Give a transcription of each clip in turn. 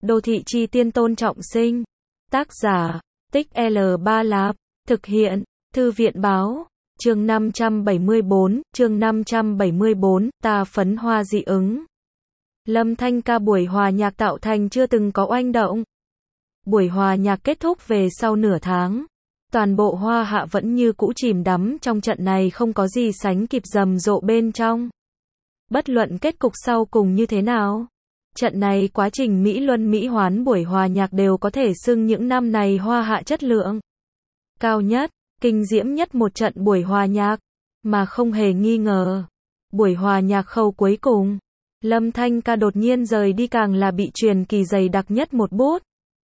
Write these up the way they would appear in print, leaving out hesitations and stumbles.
Đô thị chi tiên Tôn Trọng Sinh. Tác giả, Tích L3 Lạp. Thực hiện, Thư viện báo. Chương 574, ta phấn hoa dị ứng. Lâm Thanh ca buổi hòa nhạc tạo thành chưa từng có oanh động. Buổi hòa nhạc kết thúc về sau nửa tháng. Toàn bộ Hoa Hạ vẫn như cũ chìm đắm trong trận này, không có gì sánh kịp rầm rộ bên trong. Bất luận kết cục sau cùng như thế nào, trận này quá trình Mỹ Luân Mỹ Hoán buổi hòa nhạc đều có thể xưng những năm này Hoa Hạ chất lượng cao nhất, kinh diễm nhất một trận buổi hòa nhạc, mà không hề nghi ngờ. Buổi hòa nhạc khâu cuối cùng, Lâm Thanh ca đột nhiên rời đi càng là bị truyền kỳ dày đặc nhất một bút.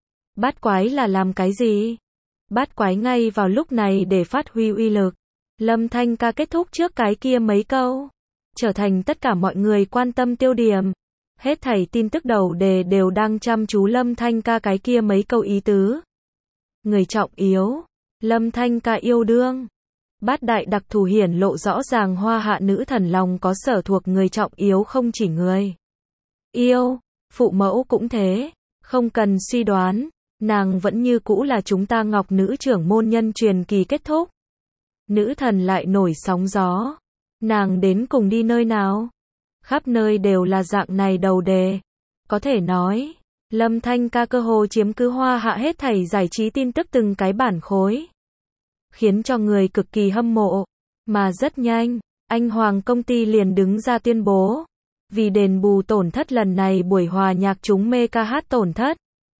Bát quái là làm cái gì? Bát quái ngay vào lúc này để phát huy uy lực. Lâm Thanh ca kết thúc trước cái kia mấy câu, trở thành tất cả mọi người quan tâm tiêu điểm. Hết thảy tin tức đầu đề đều đang chăm chú Lâm Thanh ca cái kia mấy câu ý tứ. Người trọng yếu, Lâm Thanh ca yêu đương. Bát đại đặc thù hiển lộ rõ ràng Hoa Hạ nữ thần lòng có sở thuộc người trọng yếu, không chỉ người yêu, phụ mẫu cũng thế. Không cần suy đoán, nàng vẫn như cũ là chúng ta Ngọc nữ trưởng môn nhân truyền kỳ kết thúc. Nữ thần lại nổi sóng gió. Nàng đến cùng đi nơi nào? Khắp nơi đều là dạng này đầu đề. Có thể nói, Lâm Thanh ca cơ hồ chiếm cứ Hoa Hạ hết thảy giải trí tin tức từng cái bản khối, khiến cho người cực kỳ hâm mộ. Mà rất nhanh, anh Hoàng công ty liền đứng ra tuyên bố, vì đền bù tổn thất lần này buổi hòa nhạc chúng mê ca hát tổn thất,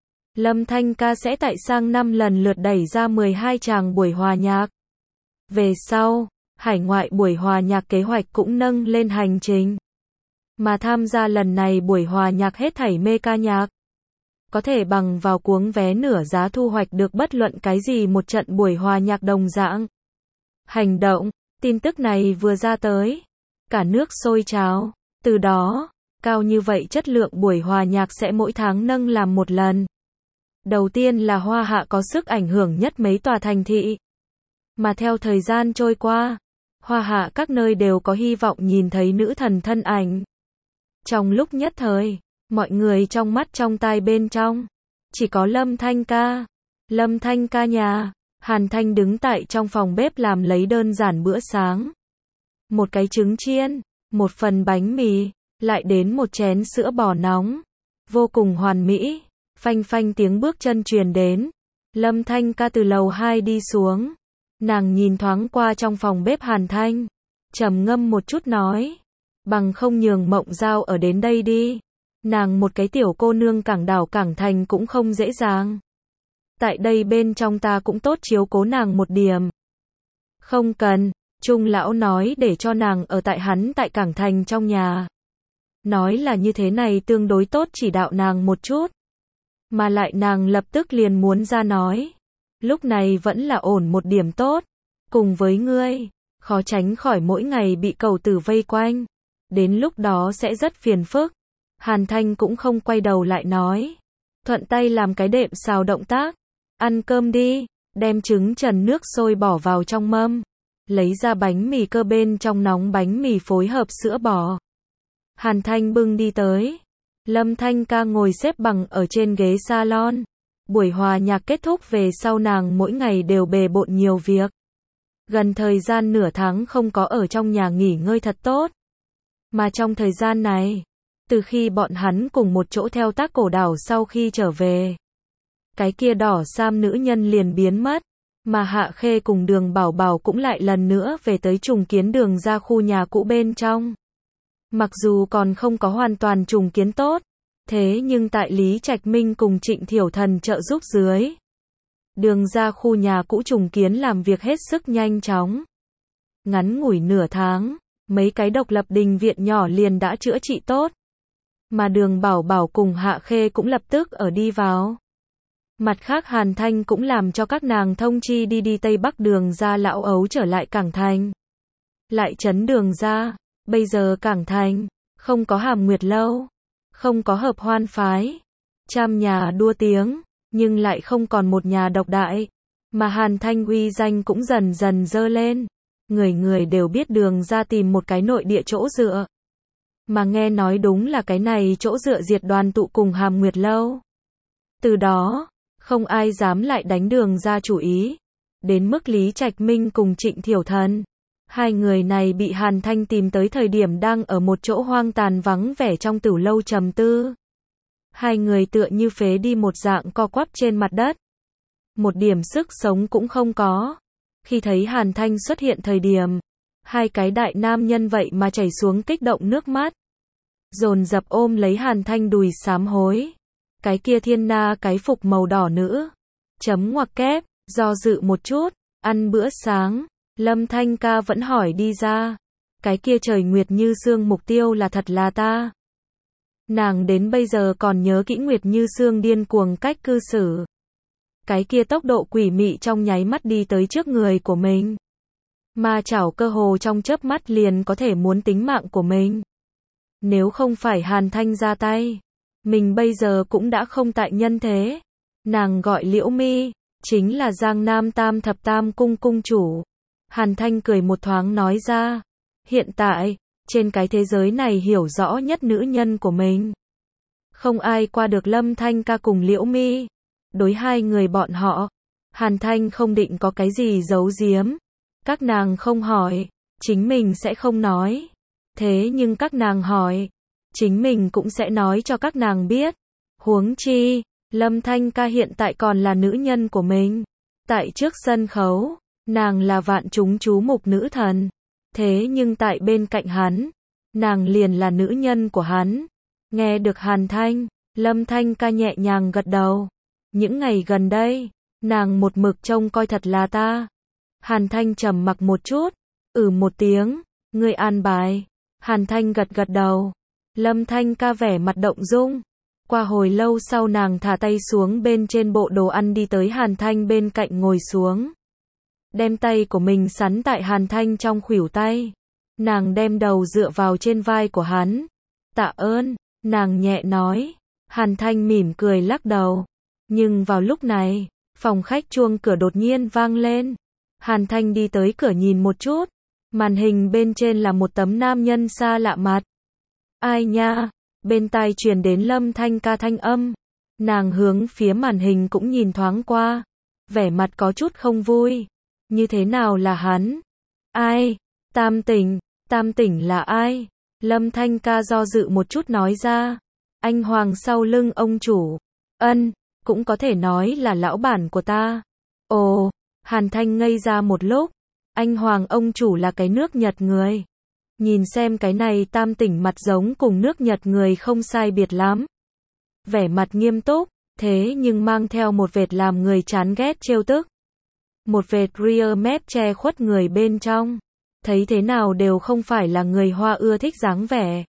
Lâm Thanh ca sẽ tại sang năm lần lượt đẩy ra 12 tràng buổi hòa nhạc. Về sau, hải ngoại buổi hòa nhạc kế hoạch cũng nâng lên hành trình. Mà tham gia lần này buổi hòa nhạc hết thảy mê ca nhạc, có thể bằng vào cuống vé nửa giá thu hoạch được bất luận cái gì một trận buổi hòa nhạc đồng dạng. Hành động, tin tức này vừa ra tới, cả nước sôi trào. Từ đó, cao như vậy chất lượng buổi hòa nhạc sẽ mỗi tháng nâng làm một lần. Đầu tiên là Hoa Hạ có sức ảnh hưởng nhất mấy tòa thành thị. Mà theo thời gian trôi qua, Hoa Hạ các nơi đều có hy vọng nhìn thấy nữ thần thân ảnh. Trong lúc nhất thời, mọi người trong mắt trong tai bên trong, chỉ có Lâm Thanh ca. Lâm Thanh ca nhà, Hàn Thanh đứng tại trong phòng bếp làm lấy đơn giản bữa sáng. Một cái trứng chiên, một phần bánh mì, lại đến một chén sữa bò nóng. Vô cùng hoàn mỹ. Phanh phanh tiếng bước chân truyền đến. Lâm Thanh ca từ lầu 2 đi xuống. Nàng nhìn thoáng qua trong phòng bếp Hàn Thanh, trầm ngâm một chút nói, bằng không nhường Mộng Giao ở đến đây đi. Nàng một cái tiểu cô nương cảng đảo cảng thành cũng không dễ dàng. Tại đây bên trong ta cũng tốt chiếu cố nàng một điểm. Không cần, Trung lão nói để cho nàng ở tại hắn tại cảng thành trong nhà. Nói là như thế này tương đối tốt, chỉ đạo nàng một chút. Mà lại nàng lập tức liền muốn ra nói. Lúc này vẫn là ổn một điểm tốt. Cùng với ngươi, khó tránh khỏi mỗi ngày bị cầu tử vây quanh. Đến lúc đó sẽ rất phiền phức. Hàn Thanh cũng không quay đầu lại nói. Thuận tay làm cái đệm xào động tác. Ăn cơm đi, đem trứng trần nước sôi bỏ vào trong mâm. Lấy ra bánh mì cơ bên trong nóng bánh mì phối hợp sữa bò. Hàn Thanh bưng đi tới. Lâm Thanh ca ngồi xếp bằng ở trên ghế salon. Buổi hòa nhạc kết thúc về sau nàng mỗi ngày đều bề bộn nhiều việc. Gần thời gian nửa tháng không có ở trong nhà nghỉ ngơi thật tốt. Mà trong thời gian này, từ khi bọn hắn cùng một chỗ theo tác cổ đảo sau khi trở về, cái kia đỏ sam nữ nhân liền biến mất. Mà Hạ Khê cùng Đường Bảo Bảo cũng lại lần nữa về tới trùng kiến đường ra khu nhà cũ bên trong. Mặc dù còn không có hoàn toàn trùng kiến tốt, thế nhưng tại Lý Trạch Minh cùng Trịnh Thiểu Thần trợ giúp dưới, đường ra khu nhà cũ trùng kiến làm việc hết sức nhanh chóng. Ngắn ngủi nửa tháng, mấy cái độc lập đình viện nhỏ liền đã chữa trị tốt. Mà Đường Bảo Bảo cùng Hạ Khê cũng lập tức ở đi vào. Mặt khác Hàn Thanh cũng làm cho các nàng thông chi đi Tây Bắc đường ra lão ấu trở lại cảng thành. Lại trấn đường ra, bây giờ cảng thành, không có Hàm Nguyệt lâu, không có Hợp Hoan phái, trăm nhà đua tiếng, nhưng lại không còn một nhà độc đại. Mà Hàn Thanh uy danh cũng dần dần dơ lên. Người người đều biết đường ra tìm một cái nội địa chỗ dựa. Mà nghe nói đúng là cái này chỗ dựa diệt Đoàn Tụ cùng Hàm Nguyệt lâu. Từ đó, không ai dám lại đánh Đường ra chủ ý. Đến mức Lý Trạch Minh cùng Trịnh Thiểu Thần, hai người này bị Hàn Thanh tìm tới thời điểm đang ở một chỗ hoang tàn vắng vẻ trong tử lâu trầm tư. Hai người tựa như phế đi một dạng co quắp trên mặt đất. Một điểm sức sống cũng không có. Khi thấy Hàn Thanh xuất hiện thời điểm, hai cái đại nam nhân vậy mà chảy xuống kích động nước mắt. Dồn dập ôm lấy Hàn Thanh đùi sám hối. Cái kia thiên na cái phục màu đỏ nữ. Chấm ngoặc kép, do dự một chút, ăn bữa sáng, Lâm Thanh ca vẫn hỏi đi ra. Cái kia trời Nguyệt Như Sương mục tiêu là thật là ta. Nàng đến bây giờ còn nhớ kỹ Nguyệt Như Sương điên cuồng cách cư xử. Cái kia tốc độ quỷ mị trong nháy mắt đi tới trước người của mình. Ma chảo cơ hồ trong chớp mắt liền có thể muốn tính mạng của mình. Nếu không phải Hàn Thanh ra tay, mình bây giờ cũng đã không tại nhân thế. Nàng gọi Liễu Mi, chính là Giang Nam Tam Thập Tam Cung cung chủ. Hàn Thanh cười một thoáng nói ra, hiện tại, trên cái thế giới này hiểu rõ nhất nữ nhân của mình. Không ai qua được Lâm Thanh ca cùng Liễu Mi. Đối hai người bọn họ, Hàn Thanh không định có cái gì giấu giếm. Các nàng không hỏi, chính mình sẽ không nói. Thế nhưng các nàng hỏi, chính mình cũng sẽ nói cho các nàng biết. Huống chi, Lâm Thanh ca hiện tại còn là nữ nhân của mình. Tại trước sân khấu, nàng là vạn chúng chú mục nữ thần. Thế nhưng tại bên cạnh hắn, nàng liền là nữ nhân của hắn. Nghe được Hàn Thanh, Lâm Thanh ca nhẹ nhàng gật đầu. Những ngày gần đây, nàng một mực trông coi thật là ta. Hàn Thanh trầm mặc một chút, một tiếng, ngươi an bài. Hàn Thanh gật gật đầu. Lâm Thanh ca vẻ mặt động dung. Qua hồi lâu sau nàng thả tay xuống bên trên bộ đồ ăn đi tới Hàn Thanh bên cạnh ngồi xuống. Đem tay của mình sắn tại Hàn Thanh trong khuỷu tay. Nàng đem đầu dựa vào trên vai của hắn. Tạ ơn, nàng nhẹ nói. Hàn Thanh mỉm cười lắc đầu. Nhưng vào lúc này, phòng khách chuông cửa đột nhiên vang lên. Hàn Thanh đi tới cửa nhìn một chút. Màn hình bên trên là một tấm nam nhân xa lạ mặt. Ai nha? Bên tai truyền đến Lâm Thanh ca thanh âm. Nàng hướng phía màn hình cũng nhìn thoáng qua. Vẻ mặt có chút không vui. Như thế nào là hắn? Ai? Tam tỉnh là ai? Lâm Thanh ca do dự một chút nói ra. Anh Hoàng sau lưng ông chủ. Cũng có thể nói là lão bản của ta. Ồ, Hàn Thanh ngây ra một lúc. Anh Hoàng ông chủ là cái nước Nhật người. Nhìn xem cái này tam tỉnh mặt giống cùng nước Nhật người không sai biệt lắm. Vẻ mặt nghiêm túc, thế nhưng mang theo một vệt làm người chán ghét trêu tức. Một vệt real mép che khuất người bên trong. Thấy thế nào đều không phải là người Hoa ưa thích dáng vẻ.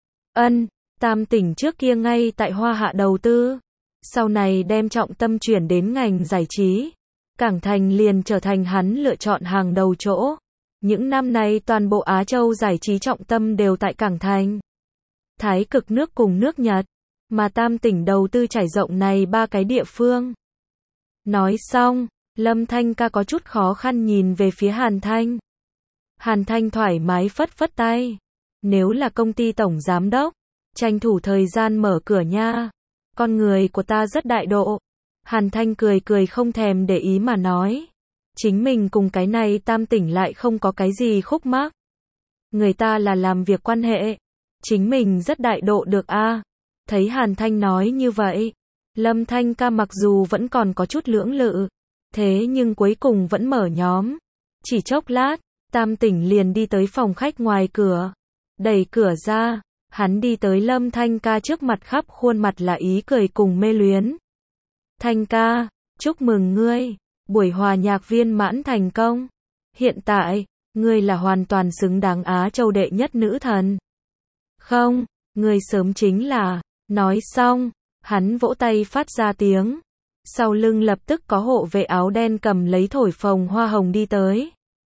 Tam tỉnh trước kia ngay tại Hoa Hạ đầu tư. Sau này đem trọng tâm chuyển đến ngành giải trí. Cảng Thành liền trở thành hắn lựa chọn hàng đầu chỗ. Những năm nay toàn bộ Á Châu giải trí trọng tâm đều tại Cảng Thành. Thái Cực nước cùng nước Nhật. Mà tam tỉnh đầu tư trải rộng này ba cái địa phương. Nói xong, Lâm Thanh ca có chút khó khăn nhìn về phía Hàn Thanh. Hàn Thanh thoải mái phất phất tay. Nếu là công ty tổng giám đốc, tranh thủ thời gian mở cửa nha. Con người của ta rất đại độ. Hàn Thanh cười cười không thèm để ý mà nói. Chính mình cùng cái này tam tỉnh lại không có cái gì khúc mắc. Người ta là làm việc quan hệ. Chính mình rất đại độ được a. Thấy Hàn Thanh nói như vậy, Lâm Thanh ca mặc dù vẫn còn có chút lưỡng lự, thế nhưng cuối cùng vẫn mở nhóm. Chỉ chốc lát, tam tỉnh liền đi tới phòng khách ngoài cửa. Đẩy cửa ra, hắn đi tới Lâm Thanh ca trước mặt khắp khuôn mặt là ý cười cùng mê luyến. Thanh ca, chúc mừng ngươi, buổi hòa nhạc viên mãn thành công. Hiện tại, ngươi là hoàn toàn xứng đáng Á Châu đệ nhất nữ thần. Không, ngươi sớm chính là. Nói xong, hắn vỗ tay phát ra tiếng. Sau lưng lập tức có hộ vệ áo đen cầm lấy thổi phồng hoa hồng đi tới.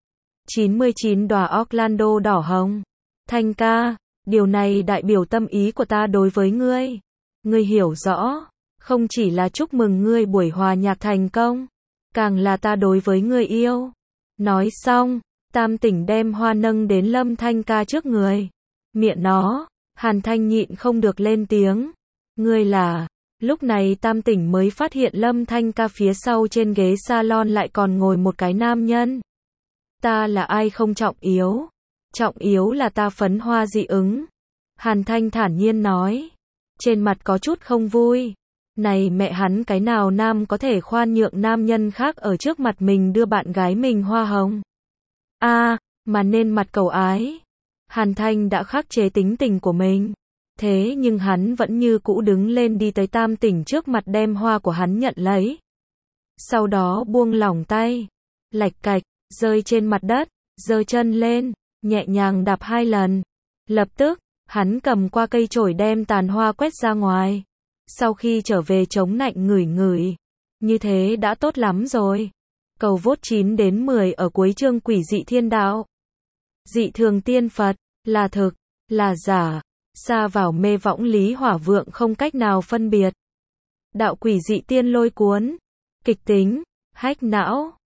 99 đóa Orlando đỏ hồng. Thanh ca, điều này đại biểu tâm ý của ta đối với ngươi. Ngươi hiểu rõ, không chỉ là chúc mừng ngươi buổi hòa nhạc thành công, càng là ta đối với ngươi yêu. Nói xong, tam tỉnh đem hoa nâng đến Lâm Thanh ca trước người. Miệng nó, Hàn Thanh nhịn không được lên tiếng. Ngươi là, Lúc này Tam Tỉnh mới phát hiện Lâm Thanh Ca phía sau trên ghế salon lại còn ngồi một cái nam nhân. Ta là ai không trọng yếu. Trọng yếu là ta phấn hoa dị ứng. Hàn Thanh thản nhiên nói. Trên mặt có chút không vui. Này mẹ hắn cái nào nam có thể khoan nhượng nam nhân khác ở trước mặt mình đưa bạn gái mình hoa hồng. Mà nên mặt cầu ái. Hàn Thanh đã khắc chế tính tình của mình. Thế nhưng hắn vẫn như cũ đứng lên đi tới Tam Tỉnh trước mặt đem hoa của hắn nhận lấy. Sau đó buông lỏng tay. Lạch cạch, rơi trên mặt đất, giơ chân lên, nhẹ nhàng đạp 2 lần. Lập tức, hắn cầm qua cây chổi đem tàn hoa quét ra ngoài. Sau khi trở về chống nạnh ngửi ngửi. Như thế đã tốt lắm rồi. Cầu vote 9 đến 10 ở cuối chương Quỷ dị thiên đạo. Dị thường tiên Phật, là thực, là giả, sa vào mê võng Lý Hỏa Vượng không cách nào phân biệt. Đạo quỷ dị tiên lôi cuốn, kịch tính, hách não.